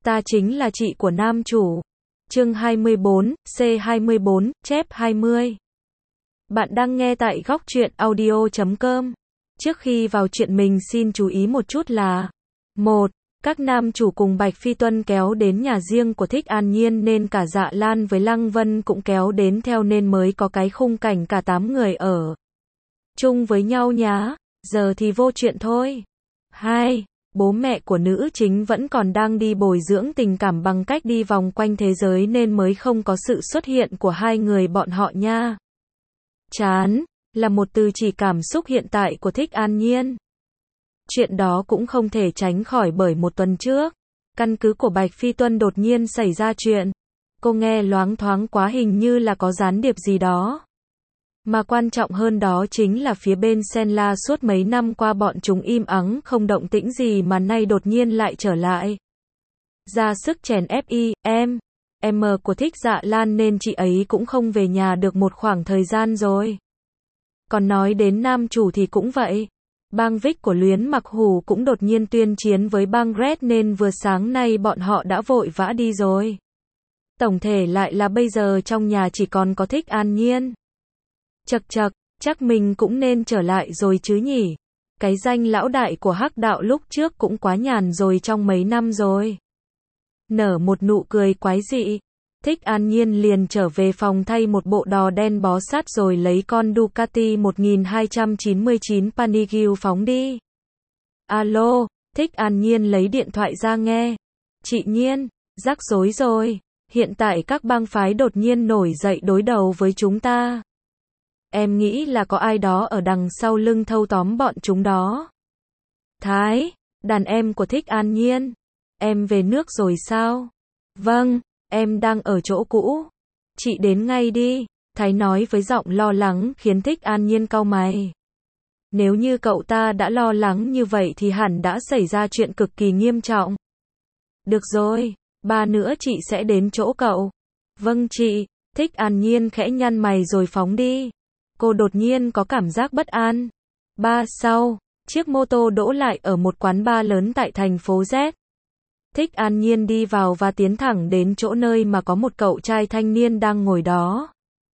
Ta chính là chị của nam chủ. Chương 24, C24, chép 20. Bạn đang nghe tại góc truyện audio.com. Trước khi vào chuyện mình xin chú ý một chút là: 1. Các nam chủ cùng Bạch Phi Tuân kéo đến nhà riêng của Thích An Nhiên nên cả Dạ Lan với Lăng Vân cũng kéo đến theo nên mới có cái khung cảnh cả 8 người ở chung với nhau nhá. Giờ thì vô chuyện thôi. 2. Bố mẹ của nữ chính vẫn còn đang đi bồi dưỡng tình cảm bằng cách đi vòng quanh thế giới nên mới không có sự xuất hiện của hai người bọn họ nha. Chán là một từ chỉ cảm xúc hiện tại của Thích An Nhiên. Chuyện đó cũng không thể tránh khỏi bởi một tuần trước, căn cứ của Bạch Phi Tuân đột nhiên xảy ra chuyện. Cô nghe loáng thoáng quá, hình như là có gián điệp gì đó. Mà quan trọng hơn đó chính là phía bên Senla suốt mấy năm qua bọn chúng im ắng không động tĩnh gì mà nay đột nhiên lại trở lại. Ra sức chèn ép em của Thích Dạ Lan nên chị ấy cũng không về nhà được một khoảng thời gian rồi. Còn nói đến nam chủ thì cũng vậy. Bang Vic của Luyến Mặc Hủ cũng đột nhiên tuyên chiến với bang Red nên vừa sáng nay bọn họ đã vội vã đi rồi. Tổng thể lại là bây giờ trong nhà chỉ còn có Thích An Nhiên. Chậc, chắc mình cũng nên trở lại rồi chứ nhỉ. Cái danh lão đại của Hắc Đạo lúc trước cũng quá nhàn rồi trong mấy năm rồi. Nở một nụ cười quái dị, Thích An Nhiên liền trở về phòng thay một bộ đò đen bó sát rồi lấy con Ducati 1299 Panigale phóng đi. Alo, Thích An Nhiên lấy điện thoại ra nghe. Chị Nhiên, rắc rối rồi. Hiện tại các bang phái đột nhiên nổi dậy đối đầu với chúng ta. Em nghĩ là có ai đó ở đằng sau lưng thâu tóm bọn chúng đó. Thái, đàn em của Thích An Nhiên. Em về nước rồi sao? Vâng, em đang ở chỗ cũ. Chị đến ngay đi. Thái nói với giọng lo lắng khiến Thích An Nhiên cau mày. Nếu như cậu ta đã lo lắng như vậy thì hẳn đã xảy ra chuyện cực kỳ nghiêm trọng. Được rồi, ba nữa chị sẽ đến chỗ cậu. Vâng chị. Thích An Nhiên khẽ nhăn mày rồi phóng đi. Cô đột nhiên có cảm giác bất an. Sau, chiếc mô tô đỗ lại ở một quán bar lớn tại thành phố Z. Thích An Nhiên đi vào và tiến thẳng đến chỗ nơi mà có một cậu trai thanh niên đang ngồi đó.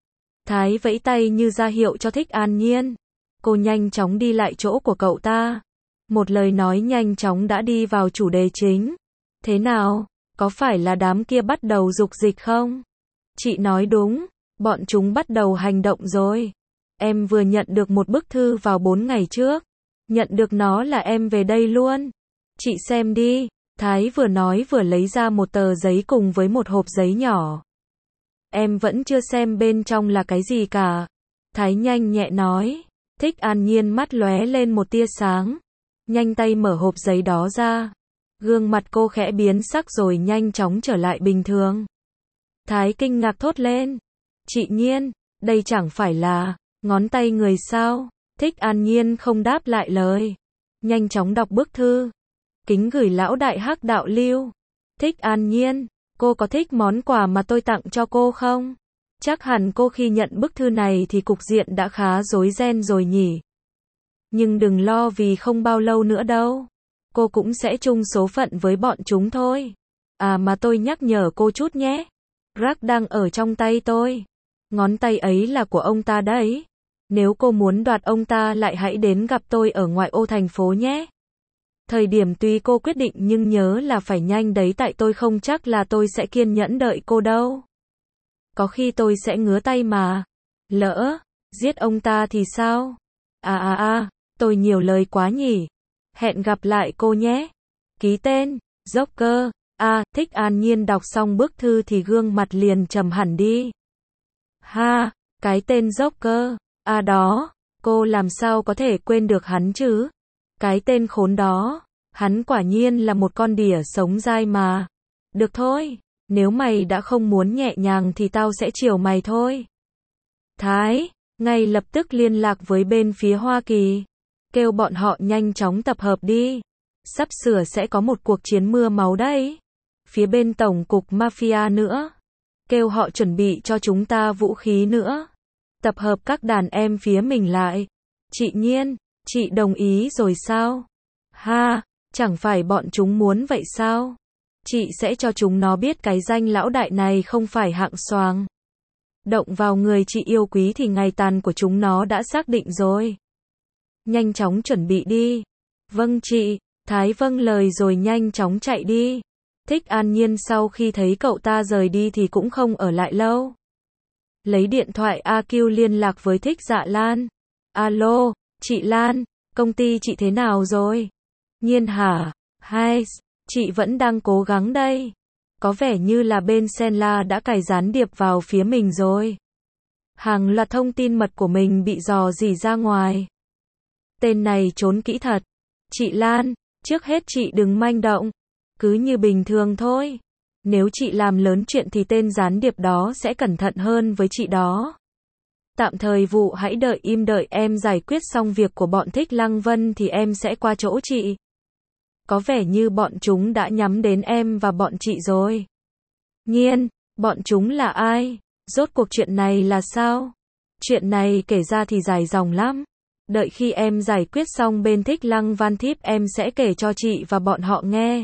Thái vẫy tay như ra hiệu cho Thích An Nhiên. Cô nhanh chóng đi lại chỗ của cậu ta. Một lời nói nhanh chóng đã đi vào chủ đề chính. Thế nào, có phải là đám kia bắt đầu dục dịch không? Chị nói đúng, bọn chúng bắt đầu hành động rồi. Em vừa nhận được một bức thư vào 4 ngày trước. Nhận được nó là em về đây luôn. Chị xem đi. Thái vừa nói vừa lấy ra một tờ giấy cùng với một hộp giấy nhỏ. Em vẫn chưa xem bên trong là cái gì cả. Thái nhanh nhẹ nói. Thích An Nhiên mắt lóe lên một tia sáng. Nhanh tay mở hộp giấy đó ra. Gương mặt cô khẽ biến sắc rồi nhanh chóng trở lại bình thường. Thái kinh ngạc thốt lên. Chị Nhiên, đây chẳng phải là ngón tay người sao? Thích An Nhiên không đáp lại lời. Nhanh chóng đọc bức thư. Kính gửi lão đại Hắc Đạo Lưu. Thích An Nhiên, cô có thích món quà mà tôi tặng cho cô không? Chắc hẳn cô khi nhận bức thư này thì cục diện đã khá rối ren rồi nhỉ. Nhưng đừng lo vì không bao lâu nữa đâu. Cô cũng sẽ chung số phận với bọn chúng thôi. À mà tôi nhắc nhở cô chút nhé. Rắc đang ở trong tay tôi. Ngón tay ấy là của ông ta đấy. Nếu cô muốn đoạt ông ta lại hãy đến gặp tôi ở ngoại ô thành phố nhé. Thời điểm tùy cô quyết định nhưng nhớ là phải nhanh đấy, tại tôi không chắc là tôi sẽ kiên nhẫn đợi cô đâu. Có khi tôi sẽ ngứa tay mà. Lỡ giết ông ta thì sao? Tôi nhiều lời quá nhỉ. Hẹn gặp lại cô nhé. Ký tên, Joker. Thích An Nhiên đọc xong bức thư thì gương mặt liền trầm hẳn đi. Cái tên Joker. Đó, cô làm sao có thể quên được hắn chứ? Cái tên khốn đó, hắn quả nhiên là một con đỉa sống dai mà. Được thôi, nếu mày đã không muốn nhẹ nhàng thì tao sẽ chiều mày thôi. Thái, ngay lập tức liên lạc với bên phía Hoa Kỳ. Kêu bọn họ nhanh chóng tập hợp đi. Sắp sửa sẽ có một cuộc chiến mưa máu đấy. Phía bên tổng cục Mafia nữa. Kêu họ chuẩn bị cho chúng ta vũ khí nữa. Tập hợp các đàn em phía mình lại. Chị Nhiên, chị đồng ý rồi sao? Chẳng phải bọn chúng muốn vậy sao? Chị sẽ cho chúng nó biết cái danh lão đại này không phải hạng xoàng. Động vào người chị yêu quý thì ngày tàn của chúng nó đã xác định rồi. Nhanh chóng chuẩn bị đi. Vâng chị. Thái vâng lời rồi nhanh chóng chạy đi. Thích An Nhiên sau khi thấy cậu ta rời đi thì cũng không ở lại lâu. Lấy điện thoại AQ liên lạc với Thích Dạ Lan. Alo, chị Lan, công ty chị thế nào rồi? Nhiên hả? Hai, chị vẫn đang cố gắng đây. Có vẻ như là bên Senla đã cài gián điệp vào phía mình rồi. Hàng loạt thông tin mật của mình bị dò dỉ ra ngoài. Tên này trốn kỹ thật. Chị Lan, trước hết chị đừng manh động. Cứ như bình thường thôi. Nếu chị làm lớn chuyện thì tên gián điệp đó sẽ cẩn thận hơn với chị đó. Tạm thời vụ hãy đợi im đợi em giải quyết xong việc của bọn Thích Lăng Vân thì em sẽ qua chỗ chị. Có vẻ như bọn chúng đã nhắm đến em và bọn chị rồi. Nhiên, bọn chúng là ai? Rốt cuộc chuyện này là sao? Chuyện này kể ra thì dài dòng lắm. Đợi khi em giải quyết xong bên Thích Lăng Văn Thiếp em sẽ kể cho chị và bọn họ nghe.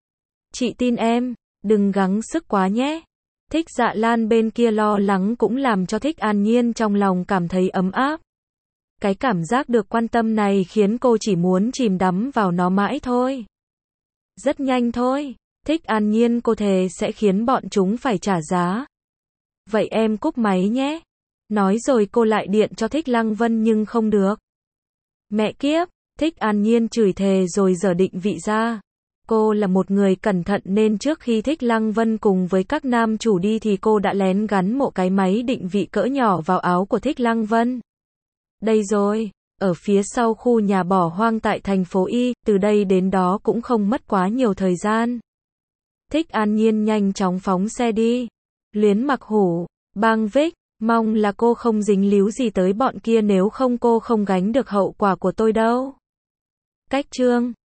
Chị tin em, đừng gắng sức quá nhé. Thích Dạ Lan bên kia lo lắng cũng làm cho Thích An Nhiên trong lòng cảm thấy ấm áp. Cái cảm giác được quan tâm này khiến cô chỉ muốn chìm đắm vào nó mãi thôi. Rất nhanh thôi, Thích An Nhiên cô thề sẽ khiến bọn chúng phải trả giá. Vậy em cúp máy nhé. Nói rồi cô lại điện cho Thích Lăng Vân nhưng không được. Mẹ kiếp, Thích An Nhiên chửi thề rồi giở định vị ra. Cô là một người cẩn thận nên trước khi Thích Lăng Vân cùng với các nam chủ đi thì cô đã lén gắn một cái máy định vị cỡ nhỏ vào áo của Thích Lăng Vân. Đây rồi, ở phía sau khu nhà bỏ hoang tại thành phố Y, từ đây đến đó cũng không mất quá nhiều thời gian. Thích An Nhiên nhanh chóng phóng xe đi. Luyến Mặc Hủ, Bang Vích, mong là cô không dính líu gì tới bọn kia nếu không cô không gánh được hậu quả của tôi đâu. Cách chương